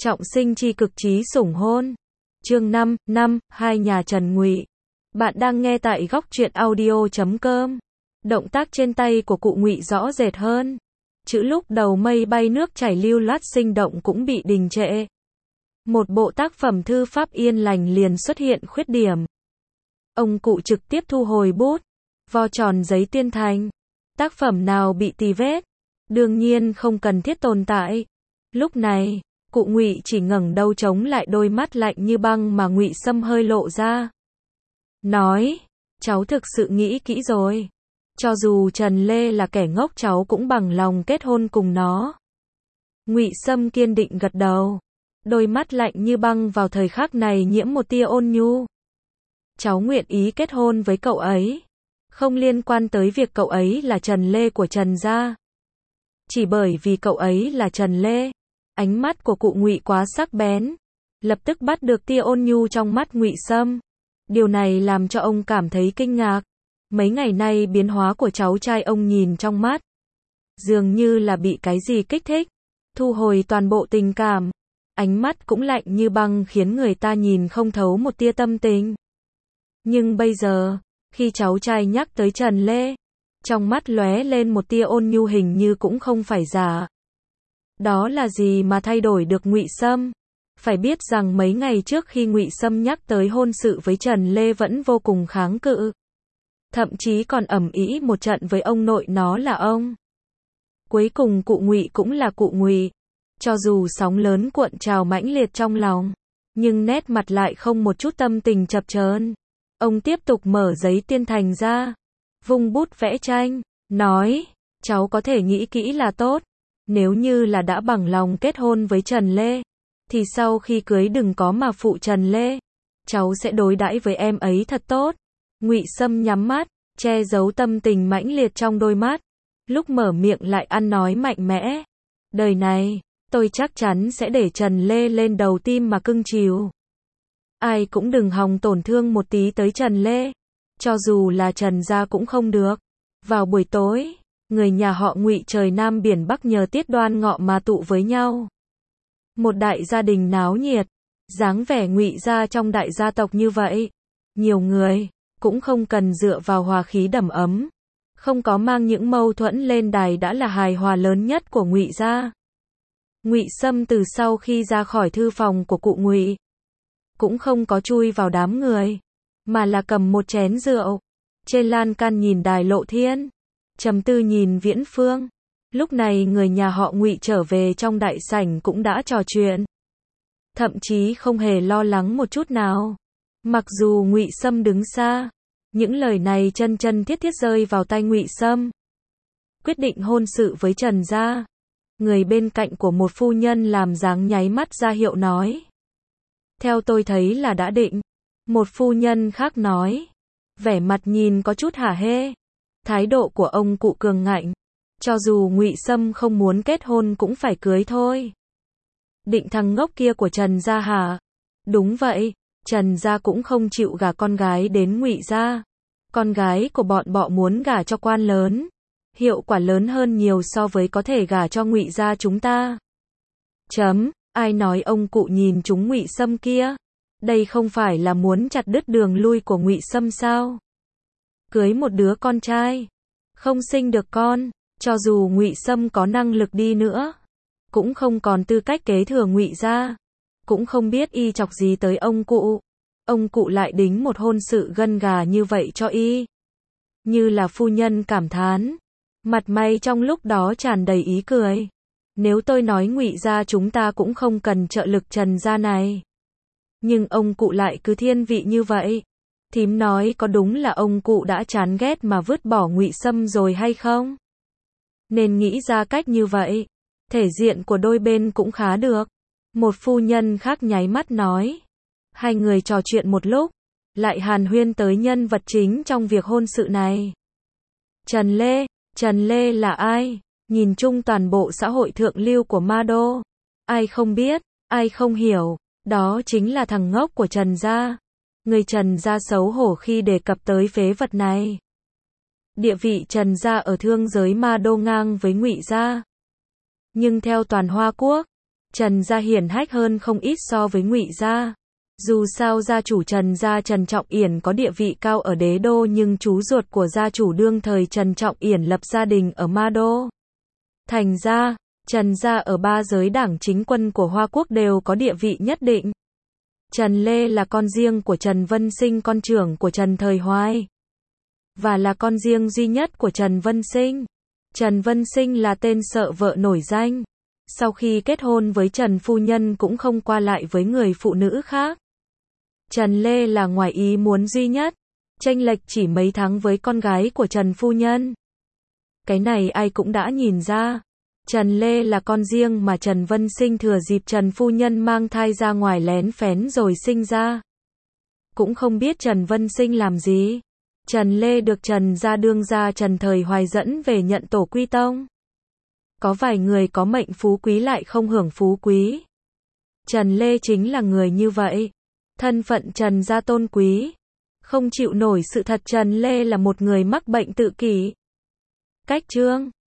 Trọng sinh chi cực chí sủng hôn. Chương 5, hai nhà Trần Ngụy. Bạn đang nghe tại góc truyện audio.com. Động tác trên tay của cụ Ngụy rõ rệt hơn. Chữ lúc đầu mây bay nước chảy lưu loát sinh động cũng bị đình trệ. Một bộ tác phẩm thư pháp yên lành liền xuất hiện khuyết điểm. Ông cụ trực tiếp thu hồi bút, vo tròn giấy tuyên thành. Tác phẩm nào bị tì vết, đương nhiên không cần thiết tồn tại. Lúc này, cụ Ngụy chỉ ngẩng đầu chống lại đôi mắt lạnh như băng mà Ngụy Sâm hơi lộ ra. Nói, cháu thực sự nghĩ kỹ rồi. Cho dù Trần Lê là kẻ ngốc cháu cũng bằng lòng kết hôn cùng nó. Ngụy Sâm kiên định gật đầu. Đôi mắt lạnh như băng vào thời khắc này nhiễm một tia ôn nhu. Cháu nguyện ý kết hôn với cậu ấy. Không liên quan tới việc cậu ấy là Trần Lê của Trần gia. Chỉ bởi vì cậu ấy là Trần Lê. Ánh mắt của cụ Ngụy quá sắc bén, lập tức bắt được tia ôn nhu trong mắt Ngụy Sâm. Điều này làm cho ông cảm thấy kinh ngạc. Mấy ngày nay biến hóa của cháu trai ông nhìn trong mắt, dường như là bị cái gì kích thích, thu hồi toàn bộ tình cảm. Ánh mắt cũng lạnh như băng khiến người ta nhìn không thấu một tia tâm tình. Nhưng bây giờ, khi cháu trai nhắc tới Trần Lê, trong mắt lóe lên một tia ôn nhu hình như cũng không phải giả. Đó là gì mà thay đổi được Ngụy Sâm? Phải biết rằng mấy ngày trước khi Ngụy Sâm nhắc tới hôn sự với Trần Lê vẫn vô cùng kháng cự. Thậm chí còn ầm ĩ một trận với ông nội nó là ông. Cuối cùng cụ Ngụy cũng là cụ Ngụy. Cho dù sóng lớn cuộn trào mãnh liệt trong lòng, nhưng nét mặt lại không một chút tâm tình chập chờn. Ông tiếp tục mở giấy tuyên thành ra, vung bút vẽ tranh, nói, cháu có thể nghĩ kỹ là tốt. Nếu như là đã bằng lòng kết hôn với Trần Lê, thì sau khi cưới đừng có mà phụ Trần Lê. Cháu sẽ đối đãi với em ấy thật tốt. Ngụy Sâm nhắm mắt, che giấu tâm tình mãnh liệt trong đôi mắt. Lúc mở miệng lại ăn nói mạnh mẽ. Đời này, tôi chắc chắn sẽ để Trần Lê lên đầu tim mà cưng chiều. Ai cũng đừng hòng tổn thương một tí tới Trần Lê. Cho dù là Trần gia cũng không được. Vào buổi tối, người nhà họ Ngụy trời Nam biển Bắc nhờ tiết đoan ngọ mà tụ với nhau. Một đại gia đình náo nhiệt, dáng vẻ Ngụy gia trong đại gia tộc như vậy, nhiều người cũng không cần dựa vào hòa khí đầm ấm, không có mang những mâu thuẫn lên đài đã là hài hòa lớn nhất của Ngụy gia. Ngụy Sâm từ sau khi ra khỏi thư phòng của cụ Ngụy, cũng không có chui vào đám người, mà là cầm một chén rượu, trên lan can nhìn đài Lộ Thiên, trầm tư nhìn Viễn Phương. Lúc này người nhà họ Ngụy trở về trong đại sảnh cũng đã trò chuyện, thậm chí không hề lo lắng một chút nào. Mặc dù Ngụy Sâm đứng xa, những lời này chân chân thiết thiết rơi vào tai Ngụy Sâm. Quyết định hôn sự với Trần gia. Người bên cạnh của một phu nhân làm dáng nháy mắt ra hiệu nói. Theo tôi thấy là đã định. Một phu nhân khác nói. Vẻ mặt nhìn có chút hả hê. Thái độ của ông cụ cường ngạnh. Cho dù Ngụy Sâm không muốn kết hôn cũng phải cưới thôi. Định thằng ngốc kia của Trần gia hả? Đúng vậy, Trần gia cũng không chịu gả con gái đến Ngụy gia. Con gái của bọn họ muốn gả cho quan lớn. Hiệu quả lớn hơn nhiều so với có thể gả cho Ngụy gia chúng ta. Ai nói ông cụ nhìn chúng Ngụy Sâm kia? Đây không phải là muốn chặt đứt đường lui của Ngụy Sâm sao? Cưới một đứa con trai, không sinh được con, cho dù Ngụy Sâm có năng lực đi nữa, cũng không còn tư cách kế thừa Ngụy gia, cũng không biết y chọc gì tới ông cụ. Ông cụ lại đính một hôn sự gân gà như vậy cho y. Như là phu nhân cảm thán, mặt mày trong lúc đó tràn đầy ý cười. Nếu tôi nói Ngụy gia chúng ta cũng không cần trợ lực Trần gia này. Nhưng ông cụ lại cứ thiên vị như vậy. Thím nói có đúng là ông cụ đã chán ghét mà vứt bỏ Ngụy Sâm rồi hay không? Nên nghĩ ra cách như vậy, thể diện của đôi bên cũng khá được. Một phu nhân khác nháy mắt nói. Hai người trò chuyện một lúc, lại hàn huyên tới nhân vật chính trong việc hôn sự này. Trần Lê là ai? Nhìn chung toàn bộ xã hội thượng lưu của Ma Đô, ai không biết, ai không hiểu, đó chính là thằng ngốc của Trần gia. Người Trần gia xấu hổ khi đề cập tới phế vật này. Địa vị Trần gia ở thương giới Ma Đô ngang với Ngụy gia. Nhưng theo toàn Hoa Quốc, Trần gia hiển hách hơn không ít so với Ngụy gia. Dù sao gia chủ Trần gia Trần Trọng Yển có địa vị cao ở đế đô, nhưng chú ruột của gia chủ đương thời Trần Trọng Yển lập gia đình ở Ma Đô. Thành ra, Trần gia ở ba giới đảng chính quân của Hoa Quốc đều có địa vị nhất định. Trần Lê là con riêng của Trần Vân Sinh, con trưởng của Trần Thời Hoài, và là con riêng duy nhất của Trần Vân Sinh. Trần Vân Sinh là tên sợ vợ nổi danh. Sau khi kết hôn với Trần phu nhân cũng không qua lại với người phụ nữ khác. Trần Lê là ngoài ý muốn duy nhất, chênh lệch chỉ mấy tháng với con gái của Trần phu nhân. Cái này ai cũng đã nhìn ra. Trần Lê là con riêng mà Trần Vân Sinh thừa dịp Trần phu nhân mang thai ra ngoài lén phén rồi sinh ra. Cũng không biết Trần Vân Sinh làm gì. Trần Lê được Trần gia đương gia Trần Thời Hoài dẫn về nhận tổ quy tông. Có vài người có mệnh phú quý lại không hưởng phú quý. Trần Lê chính là người như vậy. Thân phận Trần gia tôn quý, không chịu nổi sự thật Trần Lê là một người mắc bệnh tự kỷ. Cách chương